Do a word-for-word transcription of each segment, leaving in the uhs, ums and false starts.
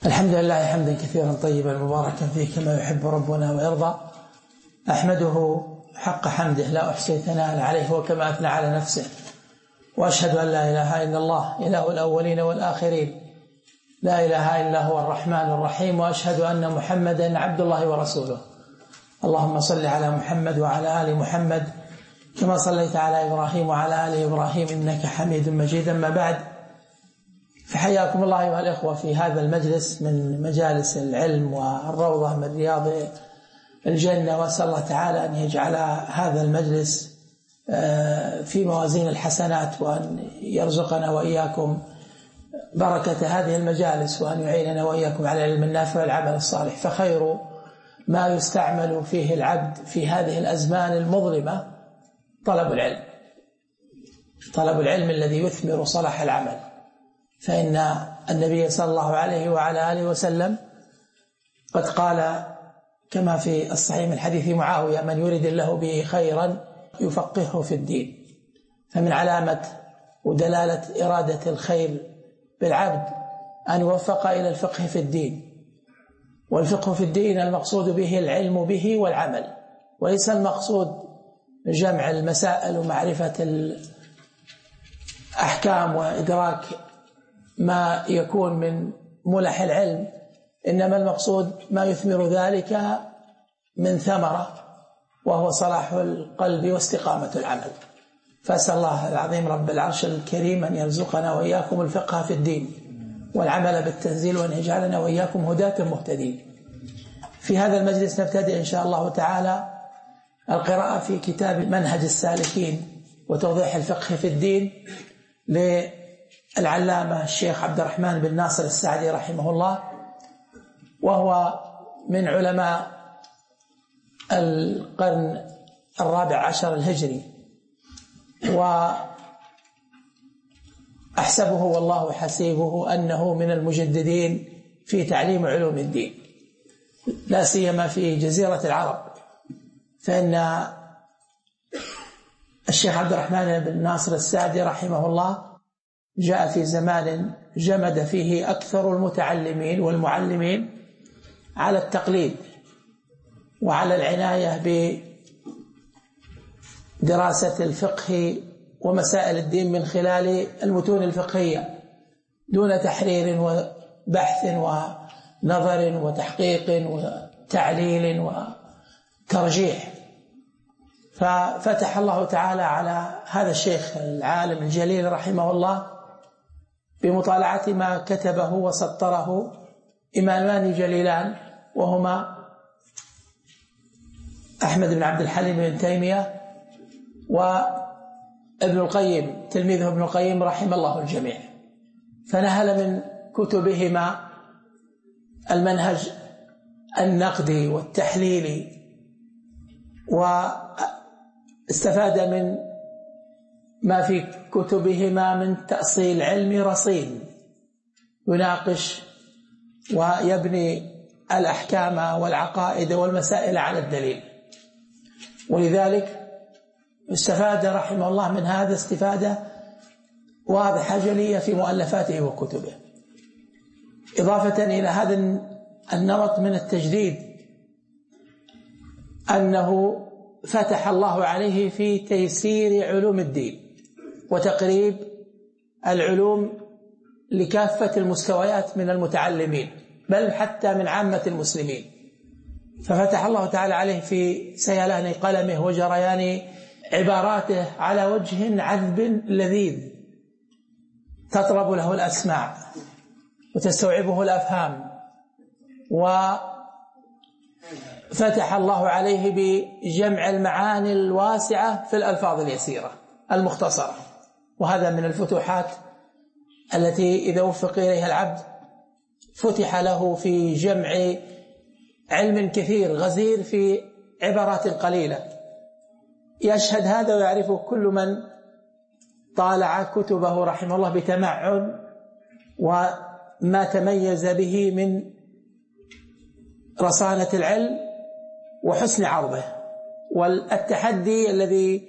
الحمد لله حمدا كثيرا طيبا مباركا فيه كما يحب ربنا ويرضى. أحمده حق حمده لا أحصي ثناء عليه وكما أثنى على نفسه، وأشهد أن لا إله إلا الله إله الأولين والآخرين لا إله إلا هو الرحمن الرحيم، وأشهد أن محمدا عبد الله ورسوله. اللهم صل على محمد وعلى آل محمد كما صليت على إبراهيم وعلى آل إبراهيم إنك حميد مجيد. أما بعد، فحياكم الله أيها الإخوة في هذا المجلس من مجالس العلم والروضة من رياض الجنة، وأسأل الله تعالى أن يجعل هذا المجلس في موازين الحسنات، وأن يرزقنا وإياكم بركة هذه المجالس، وأن يعيننا وإياكم على العلم النافع والعمل الصالح. فخير ما يستعمل فيه العبد في هذه الأزمان المظلمة طلب العلم، طلب العلم الذي يثمر صلاح العمل. فإن النبي صلى الله عليه وعلى آله وسلم قد قال كما في الصحيح من حديث معاوية: من يريد الله به خيرا يفقهه في الدين. فمن علامة ودلالة إرادة الخير بالعبد أن يوفق إلى الفقه في الدين، والفقه في الدين المقصود به العلم به والعمل، وليس المقصود جمع المسائل ومعرفة الأحكام وإدراك ما يكون من ملح العلم، إنما المقصود ما يثمر ذلك من ثمرة، وهو صلاح القلب واستقامة العمل. فأسأل الله العظيم رب العرش الكريم أن يرزقنا وإياكم الفقه في الدين والعمل بالتنزيل، وأن يجعلنا وإياكم هداة مهتدين. في هذا المجلس نبتدئ إن شاء الله تعالى القراءة في كتاب منهج السالكين وتوضيح الفقه في الدين للعلامة الشيخ عبد الرحمن بن ناصر السعدي رحمه الله، وهو من علماء القرن الرابع عشر الهجري، وأحسبه والله حسيبه أنه من المجددين في تعليم علوم الدين، لا سيما في جزيرة العرب. فإن الشيخ عبد الرحمن بن ناصر السعدي رحمه الله جاء في زمان جمد فيه أكثر المتعلمين والمعلمين على التقليد وعلى العناية بدراسة الفقه ومسائل الدين من خلال المتون الفقهية دون تحرير وبحث ونظر وتحقيق وتعليل وترجيح. ففتح الله تعالى على هذا الشيخ العالم الجليل رحمه الله بمطالعة ما كتبه وسطره إمامان جليلان، وهما أحمد بن عبد الحليم بن تيمية وابن القيم تلميذه ابن القيم رحم الله الجميع. فنهل من كتبهما المنهج النقدي والتحليلي، واستفاد من ما في كتبهما من تأصيل علمي رصين يناقش ويبني الأحكام والعقائد والمسائل على الدليل. ولذلك استفاد رحمه الله من هذا استفادة واضحة جلية في مؤلفاته وكتبه، إضافة إلى هذا النمط من التجديد أنه فتح الله عليه في تيسير علوم الدين وتقريب العلوم لكافة المستويات من المتعلمين، بل حتى من عامة المسلمين. ففتح الله تعالى عليه في سيلان قلمه وجريان عباراته على وجه عذب لذيذ تطرب له الأسماع وتستوعبه الأفهام، وفتح الله عليه بجمع المعاني الواسعة في الألفاظ اليسيرة المختصرة. وهذا من الفتوحات التي إذا وفق إليها العبد فتح له في جمع علم كثير غزير في عبارات قليلة. يشهد هذا ويعرفه كل من طالع كتبه رحمه الله بتمعن، وما تميز به من رصانة العلم وحسن عرضه. والتحدي الذي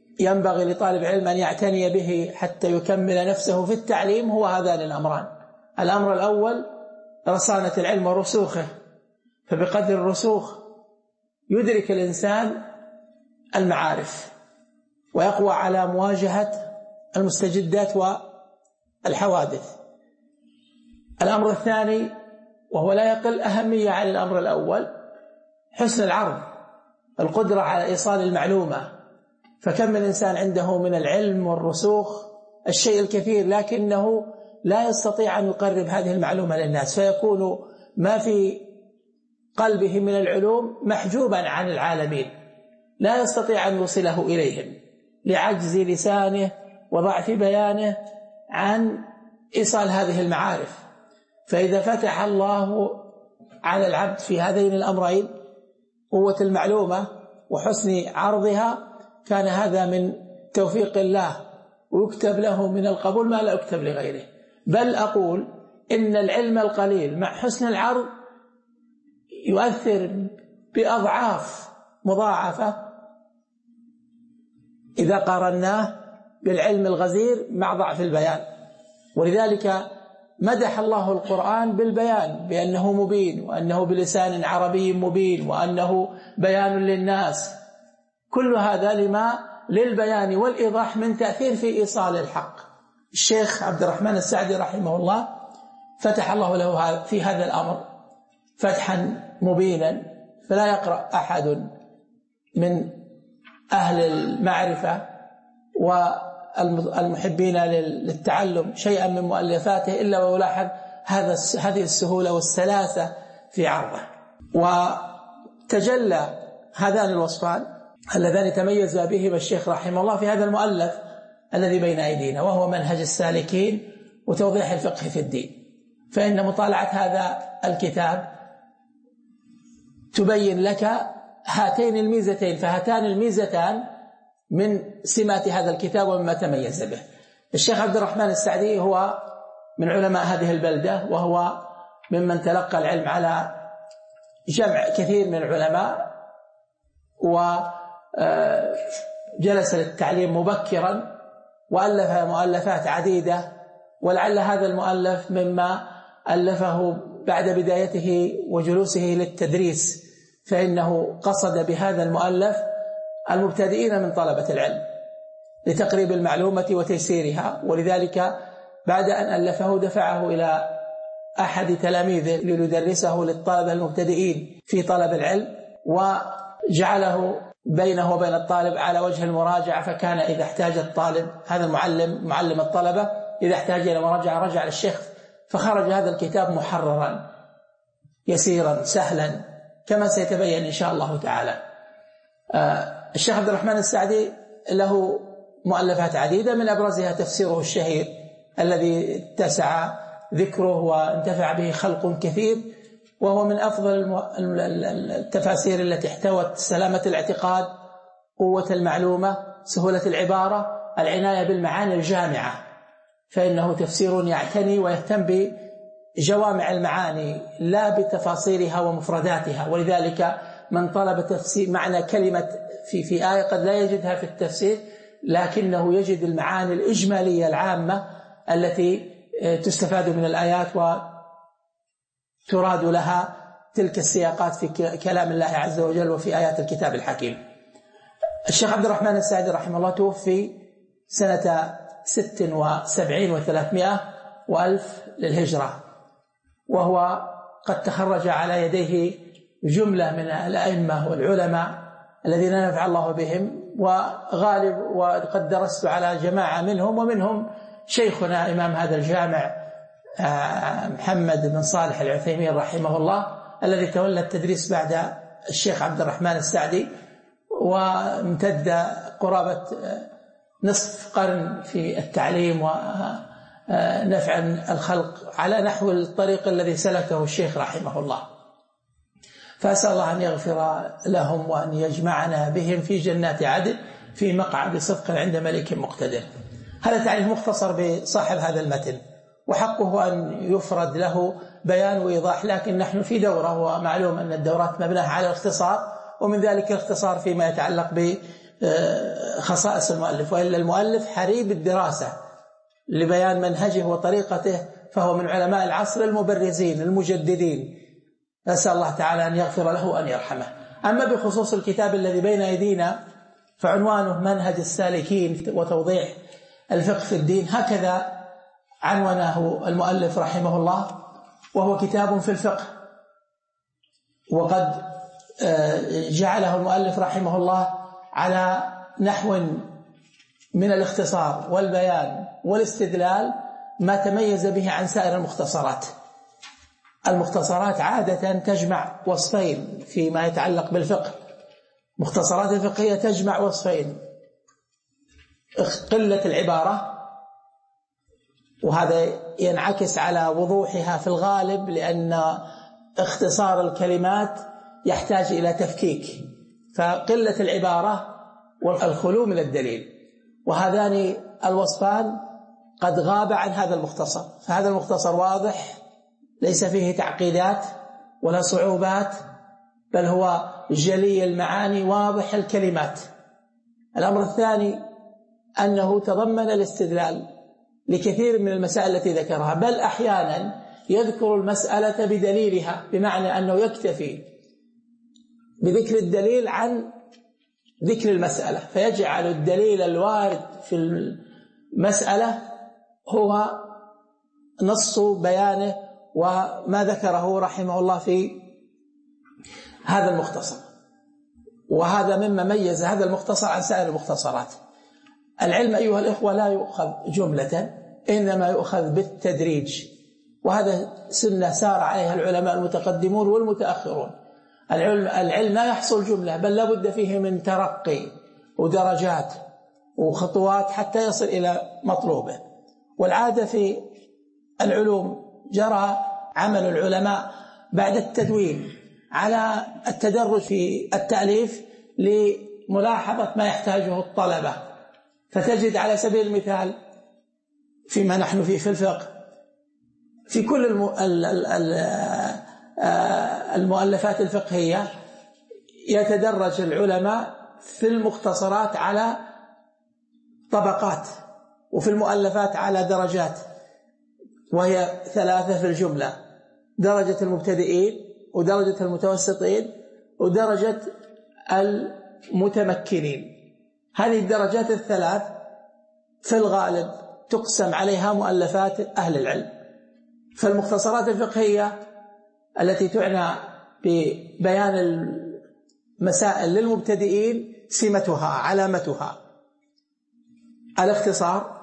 ينبغي لطالب علم أن يعتني به حتى يكمل نفسه في التعليم هو هذان الأمران: الأمر الأول رصانة العلم ورسوخه، فبقدر الرسوخ يدرك الإنسان المعارف ويقوى على مواجهة المستجدات والحوادث. الأمر الثاني وهو لا يقل أهمية عن الأمر الأول حسن العرض، القدرة على إيصال المعلومة. فكم من إنسان عنده من العلم والرسوخ الشيء الكثير لكنه لا يستطيع أن يقرب هذه المعلومة للناس، فيكون ما في قلبه من العلوم محجوبا عن العالمين، لا يستطيع أن يوصله إليهم لعجز لسانه وضعف بيانه عن إيصال هذه المعارف. فإذا فتح الله على العبد في هذين الأمرين قوة المعلومة وحسن عرضها كان هذا من توفيق الله، ويكتب له من القبول ما لا يكتب لغيره. بل أقول إن العلم القليل مع حسن العرض يؤثر بأضعاف مضاعفة إذا قارناه بالعلم الغزير مع ضعف البيان. ولذلك مدح الله القرآن بالبيان بأنه مبين، وأنه بلسان عربي مبين، وأنه بيان للناس. كل هذا لما للبيان والإيضاح من تأثير في إيصال الحق. الشيخ عبد الرحمن السعدي رحمه الله فتح الله له في هذا الأمر فتحا مبينا، فلا يقرأ أحد من أهل المعرفة والمحبين للتعلم شيئا من مؤلفاته إلا ويلاحظ هذا هذه السهولة والسلاسة في عرضه. وتجلى هذان الوصفان اللذان تميز بهما الشيخ رحمه الله في هذا المؤلف الذي بين أيدينا، وهو منهج السالكين وتوضيح الفقه في الدين. فإن مطالعة هذا الكتاب تبين لك هاتين الميزتين، فهاتان الميزتان من سمات هذا الكتاب ومما تميز به. الشيخ عبد الرحمن السعدي هو من علماء هذه البلدة، وهو ممن تلقى العلم على جمع كثير من العلماء، وجلس للتعليم مبكرا وألف مؤلفات عديدة. ولعل هذا المؤلف مما ألفه بعد بدايته وجلوسه للتدريس، فإنه قصد بهذا المؤلف المبتدئين من طلبة العلم لتقريب المعلومة وتيسيرها. ولذلك بعد أن ألفه دفعه إلى أحد تلاميذه ليدرسه للطلبة المبتدئين في طلب العلم، وجعله بينه وبين الطالب على وجه المراجعة. فكان إذا احتاج الطالب، هذا المعلم معلم الطلبة، إذا احتاج إلى مراجعة رجع للشيخ، فخرج هذا الكتاب محررا يسيرا سهلا كما سيتبين إن شاء الله تعالى. الشيخ عبد الرحمن السعدي له مؤلفات عديدة، من أبرزها تفسيره الشهير الذي اتسع ذكره وانتفع به خلق كثير، وهو من أفضل التفاسير التي احتوت سلامة الاعتقاد، قوة المعلومة، سهولة العبارة، العناية بالمعاني الجامعة. فإنه تفسير يعتني ويهتم بجوامع المعاني لا بتفاصيلها ومفرداتها. ولذلك من طلب تفسير معنى كلمة في في آية قد لا يجدها في التفسير، لكنه يجد المعاني الإجمالية العامة التي تستفاد من الآيات وتراد لها تلك السياقات في كلام الله عز وجل وفي آيات الكتاب الحكيم. الشيخ عبد الرحمن السعدي رحمه الله توفي سنة ست وسبعين وثلاثمائة وألف للهجرة، وهو قد تخرج على يديه جملة من الأئمة والعلماء الذين نفع الله بهم، وغالب وقد درست على جماعة منهم، ومنهم شيخنا إمام هذا الجامع محمد بن صالح العثيمين رحمه الله، الذي تولى التدريس بعد الشيخ عبد الرحمن السعدي، وامتد قرابة نصف قرن في التعليم ونفع الخلق على نحو الطريق الذي سلكه الشيخ رحمه الله. فأسأل الله أن يغفر لهم وأن يجمعنا بهم في جنات عدن في مقعد صدق عند ملك مقتدر. هذا تعريف مختصر بصاحب هذا المتن، وحقه أن يفرد له بيان وإيضاح، لكن نحن في دورة، ومعلوم أن الدورات مبناها على الاختصار، ومن ذلك الاختصار فيما يتعلق بخصائص المؤلف، وإلا المؤلف حري بالدراسة لبيان منهجه وطريقته فهو من علماء العصر المبرزين المجددين، نسأل الله تعالى أن يغفر له وأن يرحمه. أما بخصوص الكتاب الذي بين أيدينا فعنوانه منهج السالكين وتوضيح الفقه في الدين، هكذا عنونه المؤلف رحمه الله، وهو كتاب في الفقه، وقد جعله المؤلف رحمه الله على نحو من الاختصار والبيان والاستدلال ما تميز به عن سائر المختصرات. المختصرات عادة تجمع وصفين فيما يتعلق بالفقه، مختصرات الفقهية تجمع وصفين: قلة العبارة، وهذا ينعكس على وضوحها في الغالب لأن اختصار الكلمات يحتاج إلى تفكيك، فقلة العبارة والخلو من الدليل، وهذان الوصفان قد غاب عن هذا المختصر. فهذا المختصر واضح، ليس فيه تعقيدات ولا صعوبات، بل هو جلي المعاني واضح الكلمات. الأمر الثاني أنه تضمن الاستدلال لكثير من المسائل التي ذكرها، بل أحيانا يذكر المسألة بدليلها، بمعنى أنه يكتفي بذكر الدليل عن ذكر المسألة، فيجعل الدليل الوارد في المسألة هو نص بيانه وما ذكره رحمه الله في هذا المختصر. وهذا مما ميز هذا المختصر عن سائر المختصرات. العلم أيها الإخوة لا يؤخذ جملة، إنما يؤخذ بالتدريج، وهذا سنة سار عليها العلماء المتقدمون والمتأخرون. العلم, العلم لا يحصل جملة، بل لا بد فيه من ترقي ودرجات وخطوات حتى يصل إلى مطلوبه. والعادة في العلوم جرى عمل العلماء بعد التدوين على التدرج في التأليف لملاحظة ما يحتاجه الطلبة. فتجد على سبيل المثال فيما نحن فيه في الفقه، في كل المؤلفات الفقهية يتدرج العلماء في المختصرات على طبقات، وفي المؤلفات على درجات، وهي ثلاثة في الجملة: درجة المبتدئين، ودرجة المتوسطين، ودرجة المتمكنين. هذه الدرجات الثلاث في الغالب تقسم عليها مؤلفات أهل العلم. فالمختصرات الفقهية التي تعنى ببيان المسائل للمبتدئين سمتها علامتها الاختصار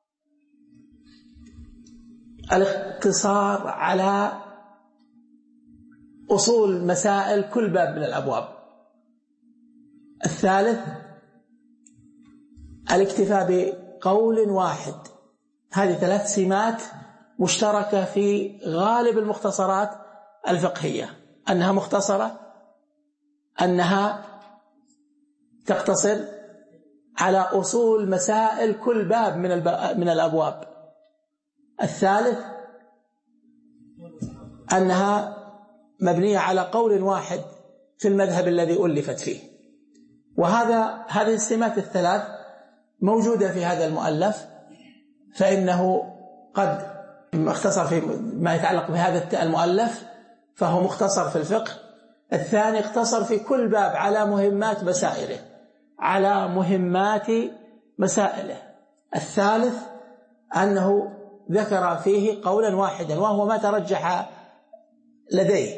الاختصار على أصول مسائل كل باب من الأبواب. الثالث الاكتفاء بقول واحد. هذه ثلاث سمات مشتركة في غالب المختصرات الفقهية: أنها مختصرة، أنها تقتصر على أصول مسائل كل باب من من الأبواب. الثالث أنها مبنية على قول واحد في المذهب الذي ألفت فيه. وهذا هذه السمات الثلاث موجودة في هذا المؤلف، فإنه قد اختصر في ما يتعلق بهذا المؤلف فهو مختصر في الفقه. الثاني اختصر في كل باب على مهمات مسائله على مهمات مسائله. الثالث أنه ذكر فيه قولا واحدا، وهو ما ترجح لديه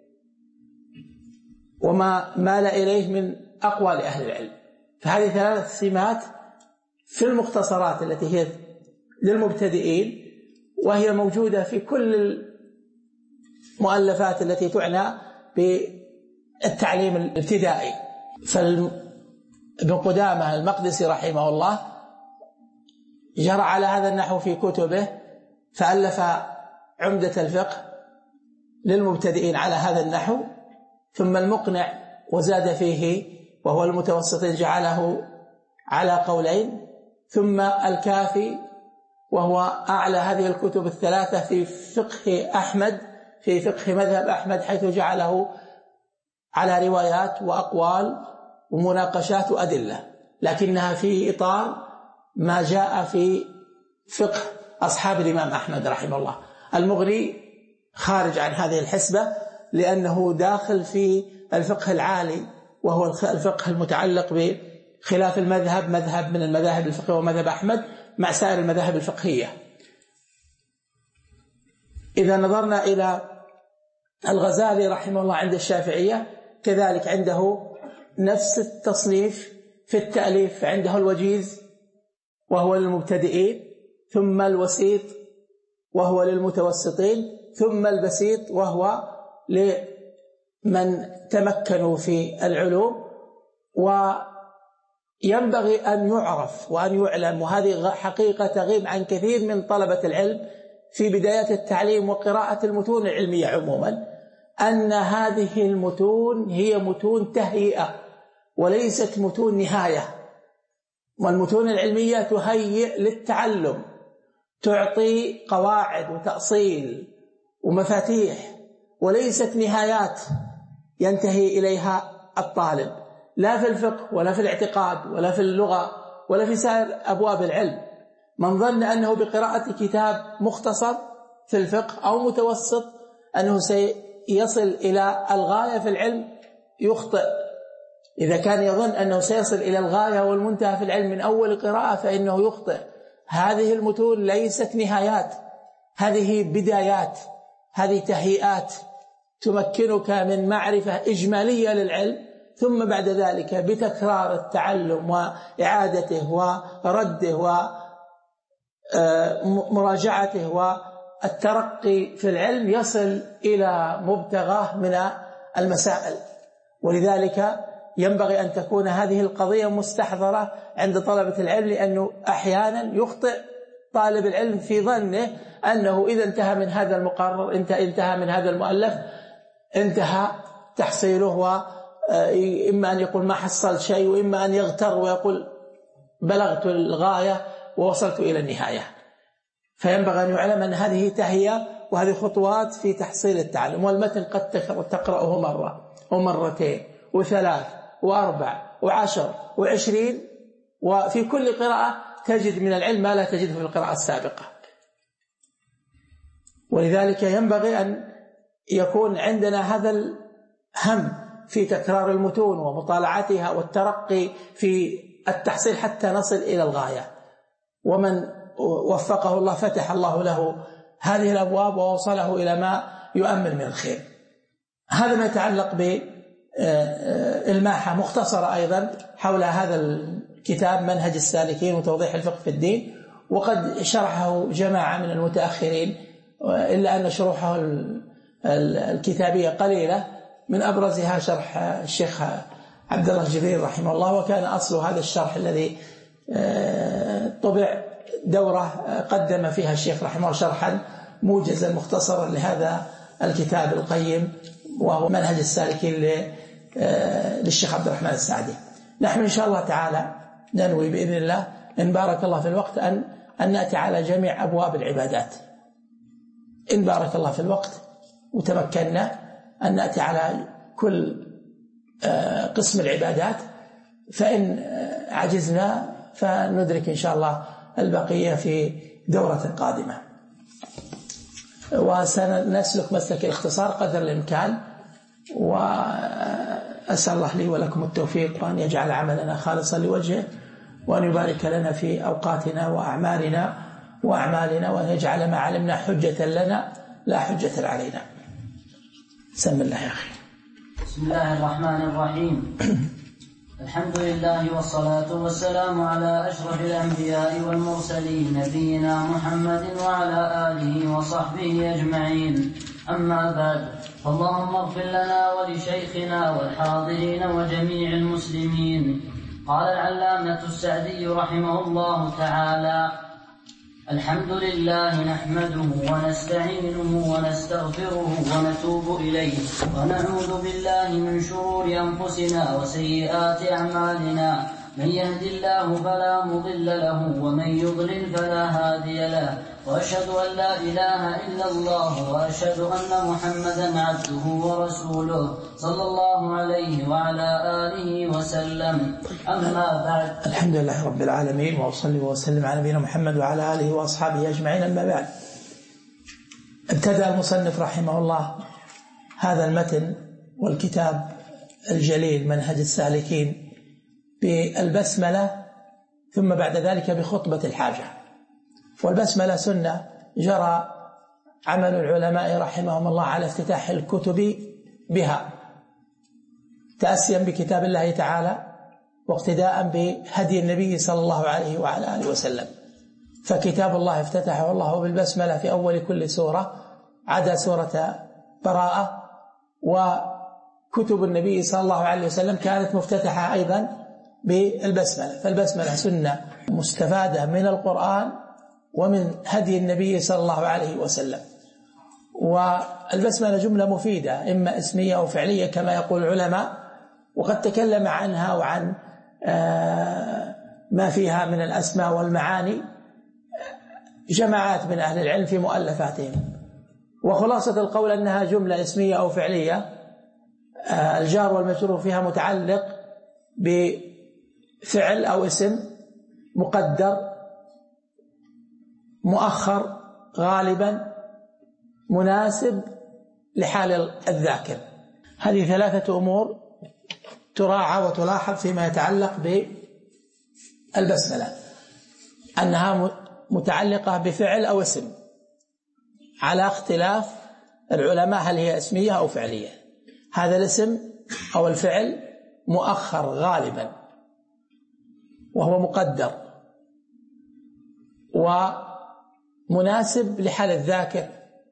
وما مال إليه من أقوال أهل العلم. فهذه ثلاث سمات في المختصرات التي هي للمبتدئين، وهي موجودة في كل المؤلفات التي تعنى بالتعليم الابتدائي. فابن قدامة المقدسي رحمه الله جرى على هذا النحو في كتبه، فألف عمدة الفقه للمبتدئين على هذا النحو، ثم المقنع وزاد فيه وهو المتوسط جعله على قولين، ثم الكافي وهو أعلى هذه الكتب الثلاثة في فقه أحمد في فقه مذهب أحمد، حيث جعله على روايات وأقوال ومناقشات وأدلة، لكنها في إطار ما جاء في فقه أصحاب الإمام أحمد رحمه الله. المغني خارج عن هذه الحسبة لأنه داخل في الفقه العالي، وهو الفقه المتعلق بخلاف المذهب، مذهب من المذاهب الفقهية ومذهب أحمد مع سائر المذاهب الفقهية. إذا نظرنا إلى الغزالي رحمه الله عند الشافعية كذلك عنده نفس التصنيف في التأليف، عنده الوجيز وهو للمبتدئين، ثم الوسيط وهو للمتوسطين، ثم البسيط وهو لمن تمكنوا في العلوم. وينبغي أن يعرف وأن يعلم، وهذه حقيقة تغيب عن كثير من طلبة العلم في بداية التعليم وقراءة المتون العلمية عموما، أن هذه المتون هي متون تهيئة وليست متون نهاية. والمتون العلمية تهيئ للتعلم، تعطي قواعد وتأصيل ومفاتيح، وليست نهايات ينتهي إليها الطالب، لا في الفقه ولا في الاعتقاد ولا في اللغة ولا في سائر أبواب العلم. من ظن أنه بقراءة كتاب مختصر في الفقه أو متوسط أنه سيصل إلى الغاية في العلم يخطئ. إذا كان يظن أنه سيصل إلى الغاية والمنتهى في العلم من أول قراءة فإنه يخطئ. هذه المتون ليست نهايات، هذه بدايات، هذه تهيئات تمكنك من معرفة إجمالية للعلم، ثم بعد ذلك بتكرار التعلم وإعادته ورده ومراجعته والترقي في العلم يصل إلى مبتغاه من المسائل. ولذلك ينبغي أن تكون هذه القضية مستحضرة عند طلبة العلم، لأنه أحيانا يخطئ طالب العلم في ظنه أنه إذا انتهى من هذا المقرر، انتهى من هذا المؤلف، انتهى تحصيله، وإما أن يقول ما حصل شيء، وإما أن يغتر ويقول بلغت الغاية ووصلت إلى النهاية. فينبغي أن يعلم أن هذه تهيئة وهذه خطوات في تحصيل التعلم. والمتن قد تقرأه مرة ومرتين وثلاث وأربع وعشر وعشرين، وفي كل قراءة تجد من العلم ما لا تجده في القراءة السابقة. ولذلك ينبغي أن يكون عندنا هذا الهم في تكرار المتون ومطالعتها والترقي في التحصيل حتى نصل إلى الغاية. ومن وفقه الله فتح الله له هذه الأبواب ووصله إلى ما يؤمن من الخير. هذا ما يتعلق بالماحة مختصرة أيضا حول هذا الكتاب منهج السالكين وتوضيح الفقه في الدين، وقد شرحه جماعة من المتأخرين، إلا أن شروحه الكتابية قليلة، من أبرزها شرح الشيخ عبد الله الجبريل رحمه الله، وكان أصل هذا الشرح الذي طبع دورة قدم فيها الشيخ رحمه الله شرحا موجزا مختصرا لهذا الكتاب القيم، وهو منهج السالكين للشيخ عبد الرحمن السعدي. نحن إن شاء الله تعالى ننوي بإذن الله إن بارك الله في الوقت أن أن نأتي على جميع أبواب العبادات، إن بارك الله في الوقت وتمكنا أن نأتي على كل قسم العبادات، فإن عجزنا فندرك إن شاء الله البقية في دورة قادمة. وسنسلك مسلك الاختصار قدر الإمكان، وأسأل الله لي ولكم التوفيق، وأن يجعل عملنا خالصا لوجهه، وأن يبارك لنا في أوقاتنا وأعمالنا وأعمالنا، وأن يجعل ما علمنا حجة لنا لا حجة علينا. سم الله يا أخي. بسم الله الرحمن الرحيم. الحمد لله والصلاة والسلام على أشرف الأنبياء والمرسلين نبينا محمد وعلى آله وصحبه أجمعين. أما بعد، اللهم اغفر لنا ولشيخنا والحاضرين وجميع المسلمين. قال العلامة السعدي رحمه الله تعالى: الحمد لله نحمده ونستعينه ونستغفره ونتوب إليه، ونعوذ بالله من شرور أنفسنا وسيئات أعمالنا، من يهد الله فلا مضل له ومن يضلل فلا هادي له، وأشهد أن لا إله إلا الله، وأشهد أن محمدا عبده ورسوله صلى الله عليه وعلى آله وسلم. أما بعد، الحمد لله رب العالمين، وأصلي وأسلم على نبينا محمد وعلى آله وأصحابه أجمعين. أما بعد، ابتدأ المصنف رحمه الله هذا المتن والكتاب الجليل منهج السالكين بالبسملة، ثم بعد ذلك بخطبة الحاجة. والبسملة سنة جرى عمل العلماء رحمهم الله على افتتاح الكتب بها تأسيا بكتاب الله تعالى واقتداء بهدي النبي صلى الله عليه وعلى آله وسلم. فكتاب الله افتتحه الله بالبسملة في أول كل سورة عدا سورة براءة، وكتب النبي صلى الله عليه وسلم كانت مفتتحة أيضا بالبسملة. فالبسملة سنة مستفادة من القرآن ومن هدي النبي صلى الله عليه وسلم. والبسملة جملة مفيدة إما اسمية أو فعلية كما يقول العلماء، وقد تكلم عنها وعن ما فيها من الأسماء والمعاني جماعات من أهل العلم في مؤلفاتهم. وخلاصة القول أنها جملة اسمية أو فعلية، الجار والمجرور فيها متعلق بفعل أو اسم مقدر مؤخر غالبا مناسب لحال الذاكر. هذه ثلاثة أمور تراعى وتلاحظ فيما يتعلق بالبسملة، أنها متعلقة بفعل أو اسم على اختلاف العلماء هل هي اسمية أو فعلية. هذا الاسم أو الفعل مؤخر غالبا وهو مقدر ومناسب لحال الذاكر.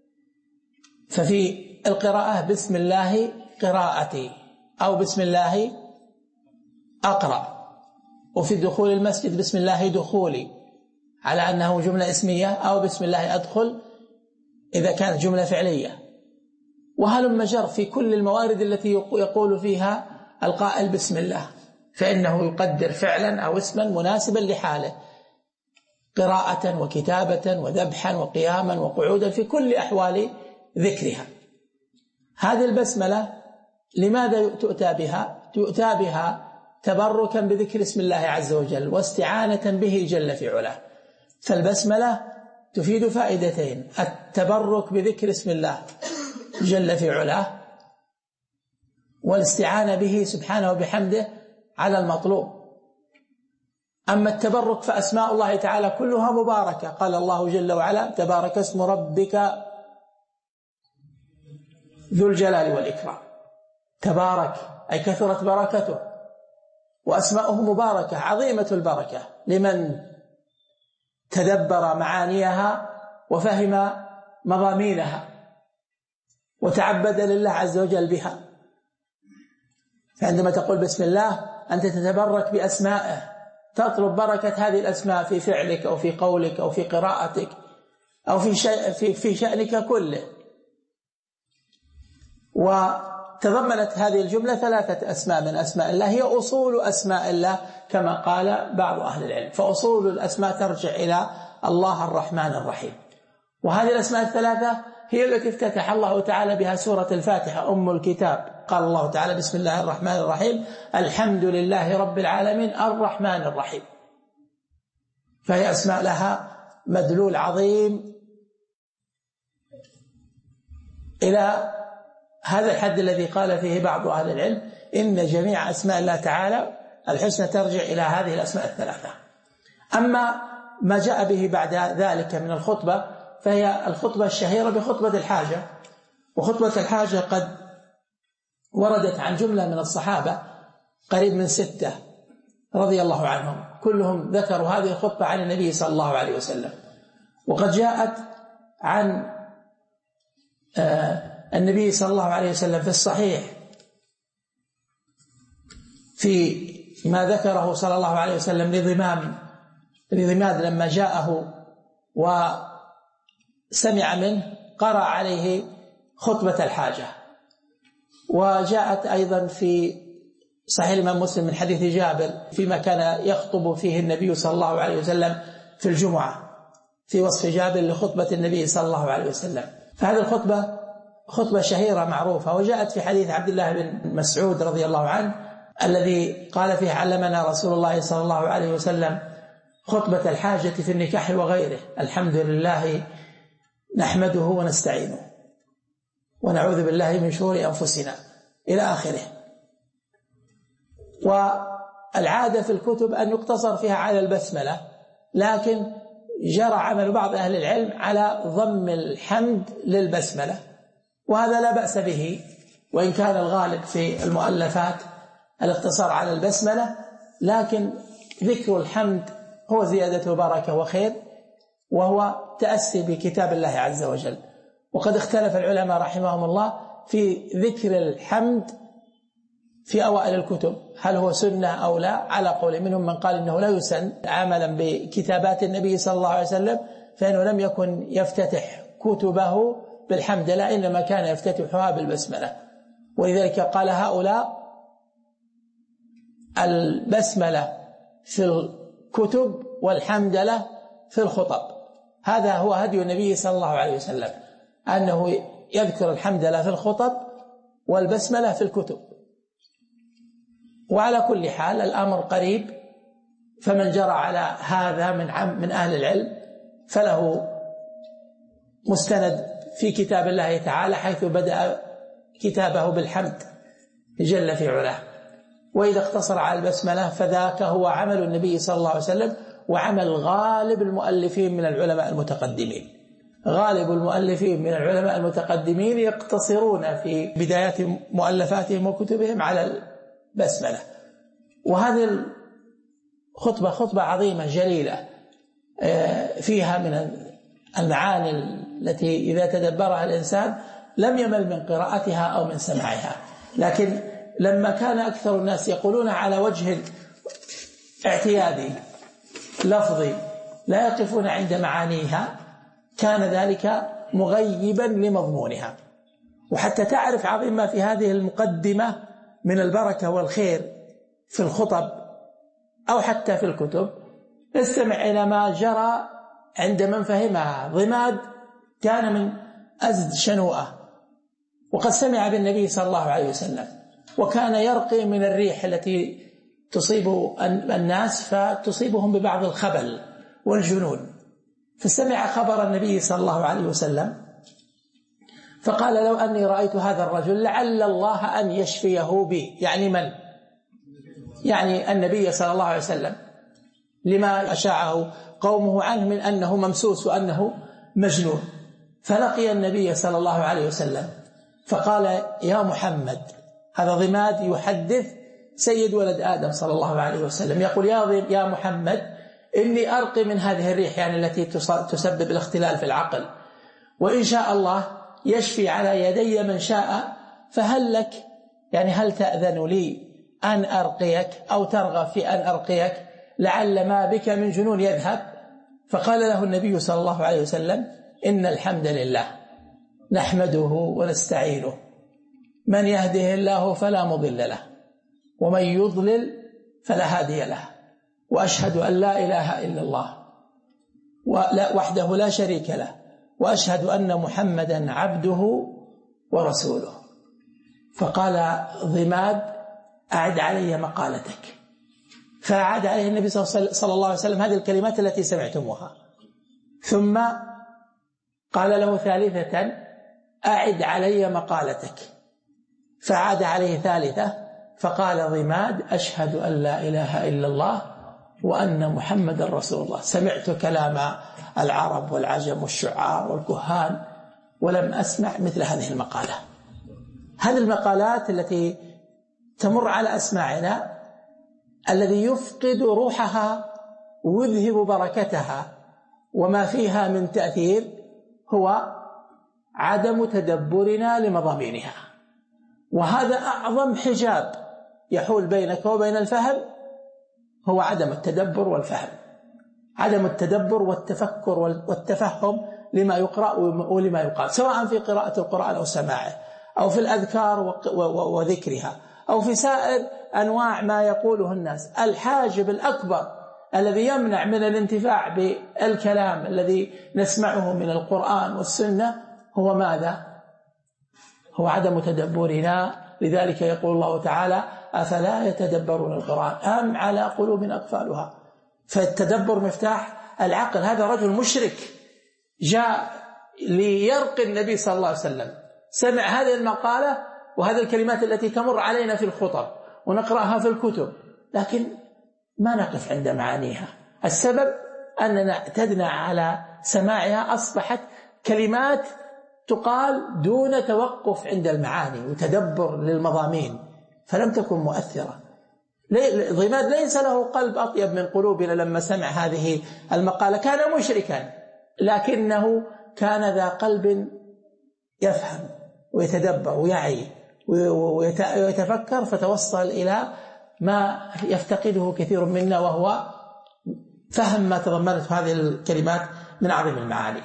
ففي القراءة بسم الله قراءتي أو بسم الله أقرأ، وفي دخول المسجد بسم الله دخولي على أنه جملة اسمية، أو بسم الله أدخل إذا كانت جملة فعلية. وهلم جر في كل الموارد التي يقول فيها القائل بسم الله فإنه يقدر فعلا أو اسما مناسبا لحاله، قراءة وكتابة وذبحا وقياما وقعودا في كل أحوال ذكرها. هذه البسملة لماذا تؤتى بها؟ تؤتى بها تبركا بذكر اسم الله عز وجل واستعانة به جل في علاه. فالبسملة تفيد فائدتين: التبرك بذكر اسم الله جل في علاه، والاستعانة به سبحانه وبحمده على المطلوب. أما التبرك فأسماء الله تعالى كلها مباركة، قال الله جل وعلا: تبارك اسم ربك ذو الجلال والإكرام. تبارك أي كثرت بركته، وأسماؤه مباركة عظيمة البركة لمن تدبر معانيها وفهم مضامينها وتعبد لله عز وجل بها. فعندما تقول بسم الله أنت تتبرك بأسمائه، تطلب بركة هذه الأسماء في فعلك أو في قولك أو في قراءتك أو في شيء في في شأنك كله. وتضمنت هذه الجملة ثلاثة أسماء من أسماء الله هي أصول أسماء الله كما قال بعض أهل العلم. فأصول الأسماء ترجع إلى الله الرحمن الرحيم. وهذه الأسماء الثلاثة هي التي افتتح الله تعالى بها سورة الفاتحة أم الكتاب. قال الله تعالى: بسم الله الرحمن الرحيم الحمد لله رب العالمين الرحمن الرحيم. فهي أسماء لها مدلول عظيم إلى هذا الحد الذي قال فيه بعض أهل العلم إن جميع أسماء الله تعالى الحسنى ترجع إلى هذه الأسماء الثلاثة. أما ما جاء به بعد ذلك من الخطبة فهي الخطبة الشهيرة بخطبة الحاجة. وخطبة الحاجة قد وردت عن جملة من الصحابة قريب من ستة رضي الله عنهم، كلهم ذكروا هذه الخطبة عن النبي صلى الله عليه وسلم. وقد جاءت عن النبي صلى الله عليه وسلم في الصحيح في ما ذكره صلى الله عليه وسلم لضمام لضماد لما جاءه وسمع منه قرأ عليه خطبة الحاجة. وجاءت أيضا في صحيح الإمام مسلم من حديث جابر فيما كان يخطب فيه النبي صلى الله عليه وسلم في الجمعة، في وصف جابر لخطبة النبي صلى الله عليه وسلم. فهذه الخطبة خطبة شهيرة معروفة. وجاءت في حديث عبد الله بن مسعود رضي الله عنه الذي قال فيه: علمنا رسول الله صلى الله عليه وسلم خطبة الحاجة في النكاح وغيره. الحمد لله نحمده ونستعينه ونعوذ بالله من شرور أنفسنا إلى آخره. والعادة في الكتب أن يقتصر فيها على البسملة، لكن جرى عمل بعض أهل العلم على ضم الحمد للبسملة، وهذا لا بأس به، وإن كان الغالب في المؤلفات الاقتصار على البسملة، لكن ذكر الحمد هو زيادة بركة وخير، وهو تأسي بكتاب الله عز وجل. وقد اختلف العلماء رحمهم الله في ذكر الحمد في أوائل الكتب، هل هو سنة أو لا؟ على قول منهم من قال إنه لا يسن عملا بكتابات النبي صلى الله عليه وسلم، فإنه لم يكن يفتتح كتبه بالحمد، لا إنما كان يفتتحها بالبسملة. ولذلك قال هؤلاء البسملة في الكتب والحمدلة في الخطب. هذا هو هدي النبي صلى الله عليه وسلم، أنه يذكر الحمدلة في الخطب والبسملة في الكتب. وعلى كل حال الأمر قريب، فمن جرى على هذا من من أهل العلم فله مستند في كتاب الله تعالى، حيث بدأ كتابه بالحمد جل في علاه. وإذا اقتصر على البسملة فذاك هو عمل النبي صلى الله عليه وسلم وعمل غالب المؤلفين من العلماء المتقدمين. غالب المؤلفين من العلماء المتقدمين يقتصرون في بدايات مؤلفاتهم وكتبهم على البسملة. وهذه الخطبة خطبة عظيمة جليلة فيها من المعاني التي إذا تدبرها الإنسان لم يمل من قراءتها أو من سماعها. لكن لما كان أكثر الناس يقولون على وجه اعتيادي لفظي لا يقفون عند معانيها، كان ذلك مغيبا لمضمونها. وحتى تعرف عظيم ما في هذه المقدمة من البركة والخير في الخطب أو حتى في الكتب، استمع إلى ما جرى عند من فهمها. ضماد كان من أزد شنوءة، وقد سمع بالنبي صلى الله عليه وسلم، وكان يرقي من الريح التي تصيب الناس فتصيبهم ببعض الخبل والجنون. فسمع خبر النبي صلى الله عليه وسلم فقال لو أني رأيت هذا الرجل لعل الله أن يشفيه بي. يعني من؟ يعني النبي صلى الله عليه وسلم، لما أشاعه قومه عنه من أنه ممسوس وأنه مجنون. فلقي النبي صلى الله عليه وسلم فقال يا محمد، هذا ضماد يحدث سيد ولد آدم صلى الله عليه وسلم، يقول يا يا محمد إني أرقي من هذه الريح، يعني التي تسبب الاختلال في العقل، وإن شاء الله يشفي على يدي من شاء، فهل لك، يعني هل تأذن لي أن أرقيك أو ترغب في أن أرقيك لعل ما بك من جنون يذهب؟ فقال له النبي صلى الله عليه وسلم إن الحمد لله نحمده ونستعينه، من يهده الله فلا مضل له ومن يضلل فلا هادي له، وأشهد أن لا إله إلا الله وحده لا شريك له، وأشهد أن محمدا عبده ورسوله. فقال ضماد أعد علي مقالتك، فأعاد عليه النبي صلى الله عليه وسلم هذه الكلمات التي سمعتموها، ثم قال له ثالثة أعد علي مقالتك، فعاد عليه ثالثة فقال ضماد أشهد أن لا إله إلا الله وأن محمد رسول الله. سمعت كلام العرب والعجم والشعار والكهان ولم أسمع مثل هذه المقالة. هذه المقالات التي تمر على أسماعنا الذي يفقد روحها ويذهب بركتها وما فيها من تأثير هو عدم تدبرنا لمضامينها. وهذا أعظم حجاب يحول بينك وبين الفهم، هو عدم التدبر والفهم، عدم التدبر والتفكر والتفهم لما يقرأ ولما يقال، سواء في قراءة القرآن أو سماعه أو في الأذكار وذكرها أو في سائر أنواع ما يقوله الناس. الحاجب الأكبر الذي يمنع من الانتفاع بالكلام الذي نسمعه من القرآن والسنة هو ماذا؟ هو عدم تدبرنا. لذلك يقول الله تعالى أفلا يتدبرون القرآن أم على قلوب أقفالها. فالتدبر مفتاح العقل. هذا رجل مشرك جاء ليرقي النبي صلى الله عليه وسلم، سمع هذه المقالة وهذه الكلمات التي تمر علينا في الخطب ونقرأها في الكتب، لكن ما نقف عند معانيها. السبب أننا اعتدنا على سماعها، أصبحت كلمات تقال دون توقف عند المعاني وتدبر للمضامين، فلم تكن مؤثرة. ضماد ليس له قلب أطيب من قلوبنا لما سمع هذه المقالة، كان مشركا لكنه كان ذا قلب يفهم ويتدبر ويعي ويتفكر، فتوصل إلى ما يفتقده كثير منا، وهو فهم ما تضمنته هذه الكلمات من عظيم المعاني.